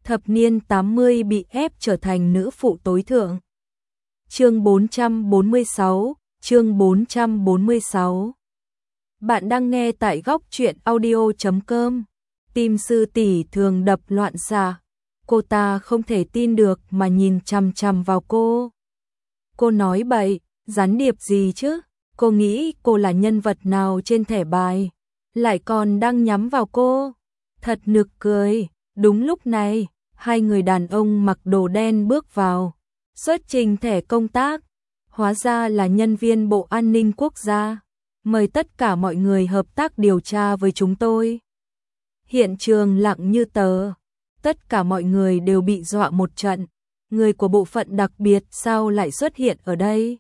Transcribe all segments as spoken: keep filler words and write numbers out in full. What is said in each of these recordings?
thập niên tám mươi bị ép trở thành nữ phụ tối thượng. Chương bốn trăm bốn mươi sáu, chương bốn trăm bốn mươi sáu. Bạn đang nghe tại góc truyện audio chấm com. Tim Sư tỷ thường đập loạn xạ. Cô ta không thể tin được mà nhìn chằm chằm vào cô. Cô nói bậy, gián điệp gì chứ? Cô nghĩ cô là nhân vật nào trên thẻ bài, lại còn đang nhắm vào cô. Thật nực cười. Đúng lúc này, hai người đàn ông mặc đồ đen bước vào, xuất trình thẻ công tác. Hóa ra là nhân viên Bộ An ninh Quốc gia. Mời tất cả mọi người hợp tác điều tra với chúng tôi. Hiện trường lặng như tờ. Tất cả mọi người đều bị dọa một trận. Người của bộ phận đặc biệt sao lại xuất hiện ở đây?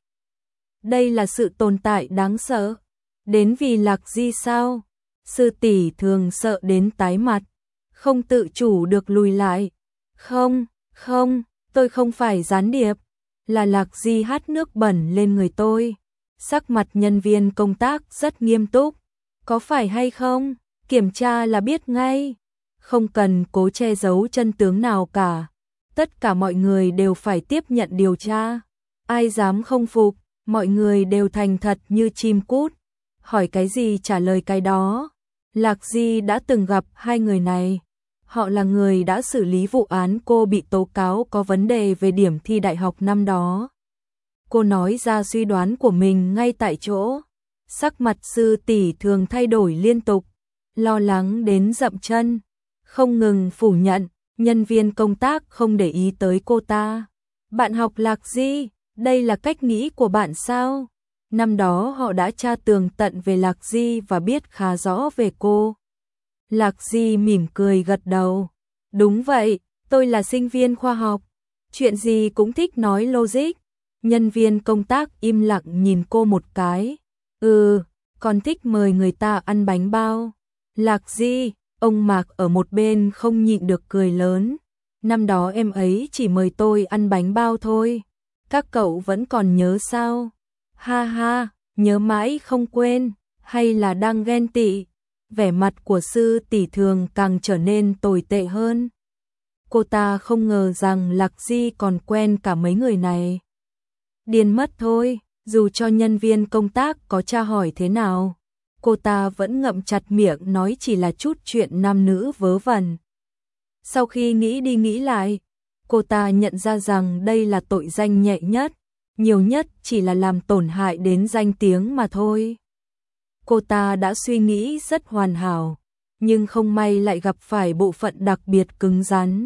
Đây là sự tồn tại đáng sợ. Đến vì Lạc Di sao? Sư tỷ thường sợ đến tái mặt, không tự chủ được lùi lại. Không, không, tôi không phải gián điệp. Là Lạc Di hát nước bẩn lên người tôi. Sắc mặt nhân viên công tác rất nghiêm túc. Có phải hay không? Kiểm tra là biết ngay. Không cần cố che giấu chân tướng nào cả. Tất cả mọi người đều phải tiếp nhận điều tra. Ai dám không phục, mọi người đều thành thật như chim cút. Hỏi cái gì trả lời cái đó. Lạc Di đã từng gặp hai người này. Họ là người đã xử lý vụ án cô bị tố cáo có vấn đề về điểm thi đại học năm đó. Cô nói ra suy đoán của mình ngay tại chỗ. Sắc mặt sư tỷ thường thay đổi liên tục, lo lắng đến dậm chân, không ngừng phủ nhận. Nhân viên công tác không để ý tới cô ta. Bạn học Lạc Di, đây là cách nghĩ của bạn sao? Năm đó họ đã tra tường tận về Lạc Di và biết khá rõ về cô. Lạc Di mỉm cười gật đầu. Đúng vậy, tôi là sinh viên khoa học. Chuyện gì cũng thích nói logic. Nhân viên công tác im lặng nhìn cô một cái. Ừ, còn thích mời người ta ăn bánh bao. Lạc Di, ông Mạc ở một bên không nhịn được cười lớn. Năm đó em ấy chỉ mời tôi ăn bánh bao thôi. Các cậu vẫn còn nhớ sao? Ha ha, nhớ mãi không quên, hay là đang ghen tị? Vẻ mặt của sư tỷ thường càng trở nên tồi tệ hơn. Cô ta không ngờ rằng Lạc Di còn quen cả mấy người này. Điên mất thôi, dù cho nhân viên công tác có tra hỏi thế nào, cô ta vẫn ngậm chặt miệng nói chỉ là chút chuyện nam nữ vớ vẩn. Sau khi nghĩ đi nghĩ lại, cô ta nhận ra rằng đây là tội danh nhẹ nhất, nhiều nhất chỉ là làm tổn hại đến danh tiếng mà thôi. Cô ta đã suy nghĩ rất hoàn hảo, nhưng không may lại gặp phải bộ phận đặc biệt cứng rắn.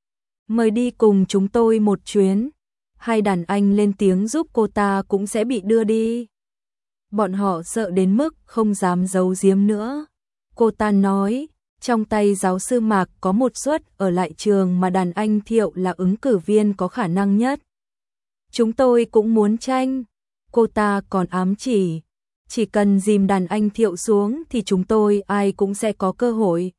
Mời đi cùng chúng tôi một chuyến. Hai đàn anh lên tiếng giúp cô ta cũng sẽ bị đưa đi. Bọn họ sợ đến mức không dám giấu giếm nữa. Cô ta nói, trong tay giáo sư Mạc có một suất ở lại trường mà đàn anh Thiệu là ứng cử viên có khả năng nhất. Chúng tôi cũng muốn tranh. Cô ta còn ám chỉ, chỉ cần dìm đàn anh Thiệu xuống thì chúng tôi ai cũng sẽ có cơ hội.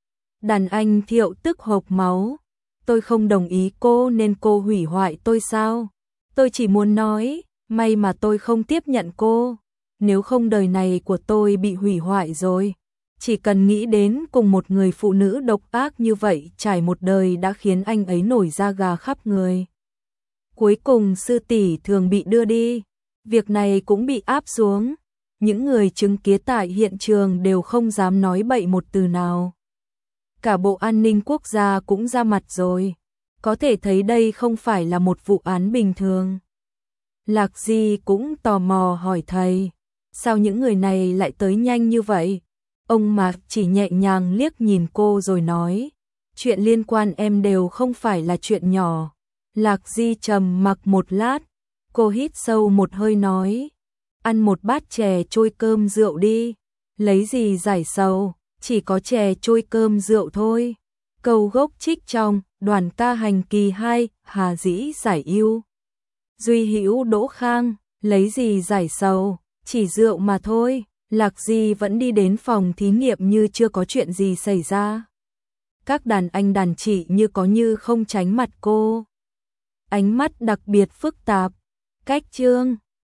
Đàn anh Thiệu tức hộc máu. Tôi không đồng ý cô nên cô hủy hoại tôi sao? Tôi chỉ muốn nói, may mà tôi không tiếp nhận cô. Nếu không đời này của tôi bị hủy hoại rồi. Chỉ cần nghĩ đến cùng một người phụ nữ độc ác như vậy trải một đời đã khiến anh ấy nổi da gà khắp người. Cuối cùng sư tỷ thường bị đưa đi. Việc này cũng bị áp xuống. Những người chứng kiến tại hiện trường đều không dám nói bậy một từ nào. Cả Bộ An ninh Quốc gia cũng ra mặt rồi. Có thể thấy đây không phải là một vụ án bình thường. Lạc Di cũng tò mò hỏi thầy. Sao những người này lại tới nhanh như vậy? Ông Mạc chỉ nhẹ nhàng liếc nhìn cô rồi nói. Chuyện liên quan em đều không phải là chuyện nhỏ. Lạc Di trầm mặc một lát. Cô hít sâu một hơi nói. Ăn một bát chè trôi cơm rượu đi. Lấy gì giải sầu? Chỉ có chè trôi cơm rượu thôi. Câu gốc trích trong Đoàn ca hành kỳ hai, Hà Dĩ giải ưu. Duy Hữu Đỗ Khang, lấy gì giải sầu, chỉ rượu mà thôi. Lạc Di vẫn đi đến phòng thí nghiệm như chưa có chuyện gì xảy ra. Các đàn anh đàn chị như có như không tránh mặt cô. Ánh mắt đặc biệt phức tạp. Cách chương